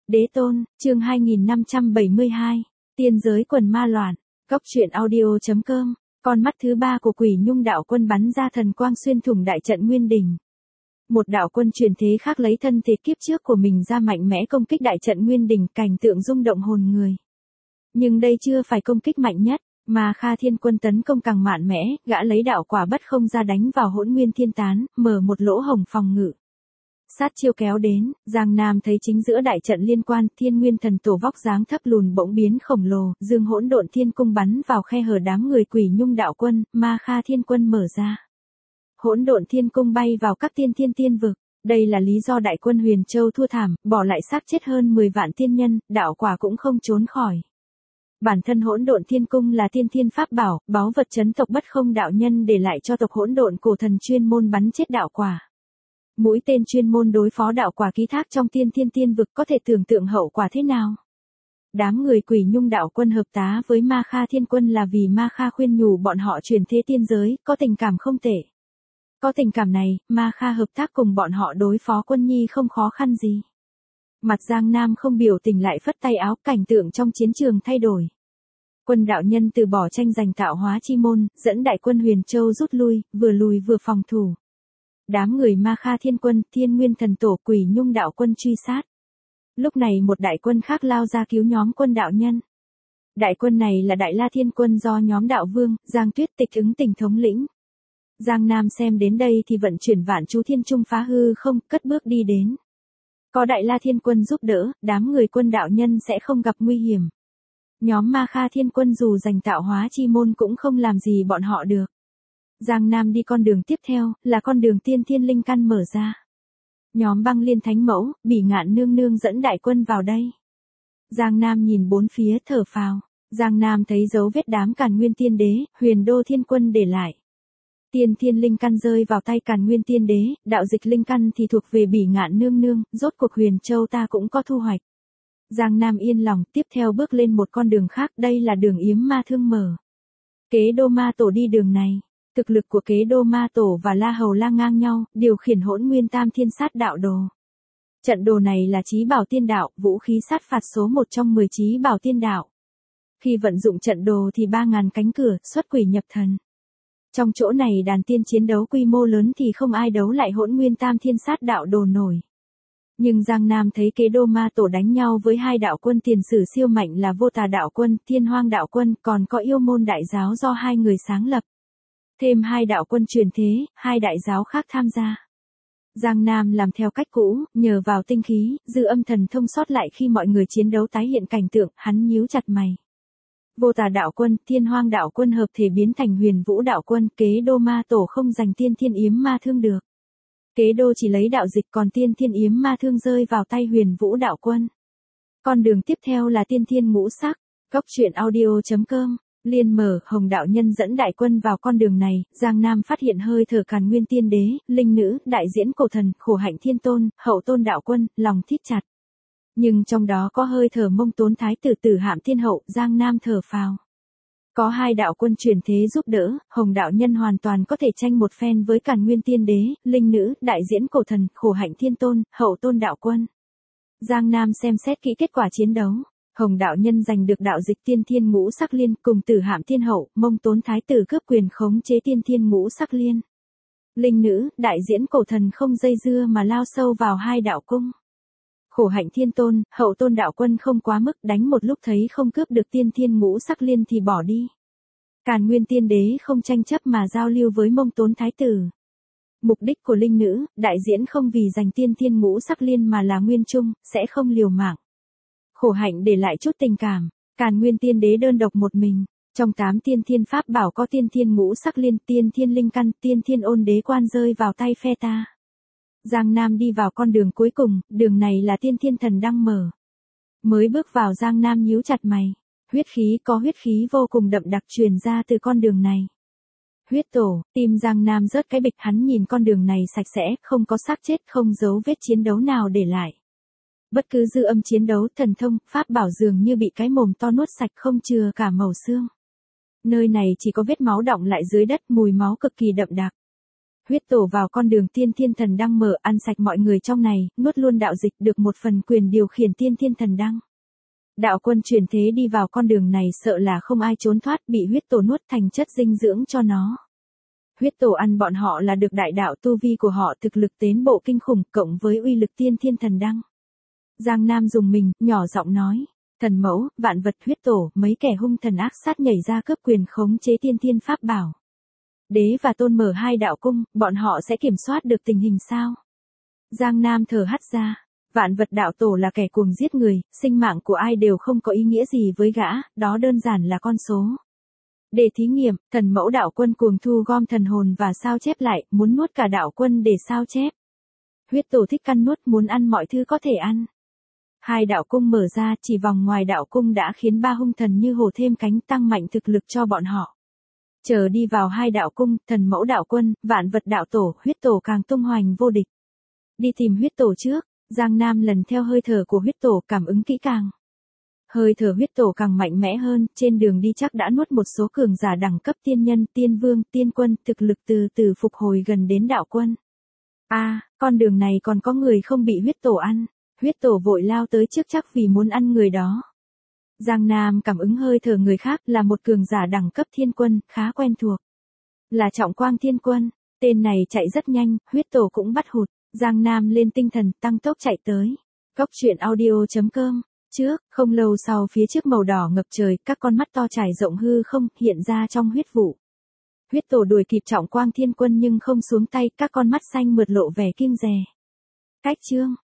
Đế tôn, chương 2572, tiên giới quần ma loạn, góc truyện audio.com, con mắt thứ ba của Quỷ Nhung đạo quân bắn ra thần quang xuyên thủng đại trận Nguyên Đình. Một đạo quân truyền thế khác lấy thân thể kiếp trước của mình ra mạnh mẽ công kích đại trận Nguyên Đình, cảnh tượng rung động hồn người. Nhưng đây chưa phải công kích mạnh nhất, mà Kha Thiên Quân tấn công càng mạnh mẽ, gã lấy đạo quả bất không ra đánh vào Hỗn Nguyên Thiên Tán, mở một lỗ hổng phòng ngự. Sát chiêu kéo đến, Giang Nam thấy chính giữa đại trận liên quan, Thiên Nguyên Thần Tổ vóc dáng thấp lùn bỗng biến khổng lồ, dương Hỗn Độn Thiên Cung bắn vào khe hở đám người Quỷ Nhung đạo quân, Ma Kha Thiên Quân mở ra. Hỗn Độn Thiên Cung bay vào các tiên vực. Đây là lý do đại quân Huyền Châu thua thảm, bỏ lại xác chết hơn 10 vạn tiên nhân, đạo quả cũng không trốn khỏi. Bản thân Hỗn Độn Thiên Cung là tiên thiên pháp bảo, báu vật chấn tộc bất không đạo nhân để lại cho tộc Hỗn Độn cổ thần chuyên môn bắn chết đạo quả. Mũi tên chuyên môn đối phó đạo quả ký thác trong tiên vực, có thể tưởng tượng hậu quả thế nào. Đám người Quỷ Nhung đạo quân hợp tá với Ma Kha Thiên Quân là vì Ma Kha khuyên nhủ bọn họ chuyển thế tiên giới, có tình cảm không tệ. Có tình cảm này, Ma Kha hợp tác cùng bọn họ đối phó Quân Nhi không khó khăn gì. Mặt Giang Nam không biểu tình lại phất tay áo, cảnh tượng trong chiến trường thay đổi. Quân đạo nhân từ bỏ tranh giành tạo hóa chi môn, dẫn đại quân Huyền Châu rút lui, vừa lùi vừa phòng thủ. Đám người Ma Kha Thiên Quân, Thiên Nguyên Thần Tổ, Quỷ Nhung đạo quân truy sát. Lúc này một đại quân khác lao ra cứu nhóm quân đạo nhân. Đại quân này là Đại La Thiên Quân do nhóm đạo vương, Giang Tuyết Tịch ứng tình thống lĩnh. Giang Nam xem đến đây thì vận chuyển Vạn Chú Thiên Trung phá hư không, cất bước đi đến. Có Đại La Thiên Quân giúp đỡ, đám người quân đạo nhân sẽ không gặp nguy hiểm. Nhóm Ma Kha Thiên Quân dù giành tạo hóa chi môn cũng không làm gì bọn họ được. Giang Nam đi con đường tiếp theo, là con đường tiên thiên linh căn mở ra. Nhóm Băng Liên Thánh Mẫu, Bỉ Ngạn Nương Nương dẫn đại quân vào đây. Giang Nam nhìn bốn phía thở phào. Giang Nam thấy dấu vết đám Càn Nguyên Tiên Đế, Huyền Đô Thiên Quân để lại. Tiên thiên linh căn rơi vào tay Càn Nguyên Tiên Đế, đạo dịch linh căn thì thuộc về Bỉ Ngạn Nương Nương, rốt cuộc Huyền Châu ta cũng có thu hoạch. Giang Nam yên lòng, tiếp theo bước lên một con đường khác, đây là đường Yếm Ma Thương mở. Kế Đô Ma Tổ đi đường này. Thực lực của Kế Đô Ma Tổ và La Hầu La ngang nhau, điều khiển Hỗn Nguyên Tam Thiên Sát Đạo Đồ. Trận đồ này là Chí Bảo Tiên Đạo, vũ khí sát phạt số 1 trong 10 Chí Bảo Tiên Đạo. Khi vận dụng trận đồ thì 3.000 cánh cửa, xuất quỷ nhập thần. Trong chỗ này đàn tiên chiến đấu quy mô lớn thì không ai đấu lại Hỗn Nguyên Tam Thiên Sát Đạo Đồ nổi. Nhưng Giang Nam thấy Kế Đô Ma Tổ đánh nhau với hai đạo quân tiền sử siêu mạnh là Vô Tà đạo quân, Thiên Hoang đạo quân, còn có Yêu Môn đại giáo do hai người sáng lập. Thêm hai đạo quân truyền thế, hai đại giáo khác tham gia. Giang Nam làm theo cách cũ, nhờ vào tinh khí, dư âm thần thông sót lại khi mọi người chiến đấu tái hiện cảnh tượng, hắn nhíu chặt mày. Vô Tà đạo quân, Thiên Hoang đạo quân hợp thể biến thành Huyền Vũ đạo quân, Kế Đô Ma Tổ không giành tiên thiên yếm ma thương được. Kế Đô chỉ lấy đạo dịch, còn tiên thiên yếm ma thương rơi vào tay Huyền Vũ đạo quân. Con đường tiếp theo là tiên thiên ngũ sắc, góc truyện audio.com. Liên mở, Hồng đạo nhân dẫn đại quân vào con đường này, Giang Nam phát hiện hơi thở Càn Nguyên Tiên Đế, Linh Nữ, Đại Diễn Cổ Thần, Khổ Hạnh Thiên Tôn, Hậu Tôn đạo quân, lòng thít chặt. Nhưng trong đó có hơi thở Mông Tốn Thái Tử Tử Hạm Thiên Hậu, Giang Nam thở phào. Có hai đạo quân truyền thế giúp đỡ, Hồng đạo nhân hoàn toàn có thể tranh một phen với Càn Nguyên Tiên Đế, Linh Nữ, Đại Diễn Cổ Thần, Khổ Hạnh Thiên Tôn, Hậu Tôn đạo quân. Giang Nam xem xét kỹ kết quả chiến đấu. Hồng đạo nhân giành được đạo dịch tiên thiên ngũ sắc liên, cùng Tử Hạm Thiên Hậu, Mông Tốn Thái Tử cướp quyền khống chế tiên thiên ngũ sắc liên. Linh Nữ, Đại Diễn Cổ Thần không dây dưa mà lao sâu vào hai đạo cung. Khổ Hạnh Thiên Tôn, Hậu Tôn đạo quân không quá mức, đánh một lúc thấy không cướp được tiên thiên ngũ sắc liên thì bỏ đi. Càn Nguyên Tiên Đế không tranh chấp mà giao lưu với Mông Tốn Thái Tử. Mục đích của Linh Nữ, Đại Diễn không vì giành tiên thiên ngũ sắc liên mà là nguyên trung, sẽ không liều mạng. Khổ Hạnh để lại chút tình cảm, Càn Nguyên Tiên Đế đơn độc một mình, trong 8 tiên thiên pháp bảo có tiên thiên ngũ sắc liên, tiên thiên linh căn, tiên thiên ôn đế quan rơi vào tay phe ta. Giang Nam đi vào con đường cuối cùng, đường này là tiên thiên thần đăng mở. Mới bước vào Giang Nam nhíu chặt mày, huyết khí vô cùng đậm đặc truyền ra từ con đường này. Huyết tổ, tim Giang Nam rớt cái bịch, hắn nhìn con đường này sạch sẽ, không có xác chết, không dấu vết chiến đấu nào để lại. Bất cứ dư âm chiến đấu, thần thông, pháp bảo dường như bị cái mồm to nuốt sạch không chừa cả màu xương. Nơi này chỉ có vết máu đọng lại dưới đất, mùi máu cực kỳ đậm đặc. Huyết tổ vào con đường tiên thiên thần đăng mở, ăn sạch mọi người trong này, nuốt luôn đạo dịch, được một phần quyền điều khiển tiên thiên thần đăng. Đạo quân chuyển thế đi vào con đường này sợ là không ai trốn thoát, bị huyết tổ nuốt thành chất dinh dưỡng cho nó. Huyết tổ ăn bọn họ là được đại đạo, tu vi của họ thực lực tiến bộ kinh khủng, cộng với uy lực tiên thiên thần đăng. Giang Nam dùng mình, nhỏ giọng nói, thần mẫu, vạn vật, huyết tổ, mấy kẻ hung thần ác sát nhảy ra cướp quyền khống chế tiên thiên pháp bảo. Đế và tôn mở hai đạo cung, bọn họ sẽ kiểm soát được tình hình sao? Giang Nam thở hắt ra, vạn vật đạo tổ là kẻ cuồng giết người, sinh mạng của ai đều không có ý nghĩa gì với gã, đó đơn giản là con số. Để thí nghiệm, thần mẫu đạo quân cuồng thu gom thần hồn và sao chép lại, muốn nuốt cả đạo quân để sao chép. Huyết tổ thích ăn nuốt, muốn ăn mọi thứ có thể ăn. Hai đạo cung mở ra, chỉ vòng ngoài đạo cung đã khiến ba hung thần như hổ thêm cánh, tăng mạnh thực lực cho bọn họ. Chờ đi vào hai đạo cung, thần mẫu đạo quân, vạn vật đạo tổ, huyết tổ càng tung hoành vô địch. Đi tìm huyết tổ trước, Giang Nam lần theo hơi thở của huyết tổ, cảm ứng kỹ càng. Hơi thở huyết tổ càng mạnh mẽ hơn, trên đường đi chắc đã nuốt một số cường giả đẳng cấp tiên nhân, tiên vương, tiên quân, thực lực từ từ phục hồi gần đến đạo quân. Con đường này còn có người không bị huyết tổ ăn. Huyết tổ vội lao tới trước chắc vì muốn ăn người đó. Giang Nam cảm ứng hơi thở người khác, là một cường giả đẳng cấp thiên quân, khá quen thuộc. Là Trọng Quang Thiên Quân, tên này chạy rất nhanh, huyết tổ cũng bắt hụt. Giang Nam lên tinh thần, tăng tốc chạy tới. Cốc truyện audio.com. Trước, không lâu sau, phía trước màu đỏ ngập trời, các con mắt to trải rộng hư không, hiện ra trong huyết vụ. Huyết tổ đuổi kịp Trọng Quang Thiên Quân nhưng không xuống tay, các con mắt xanh mượt lộ vẻ kiêng dè. Cách chương.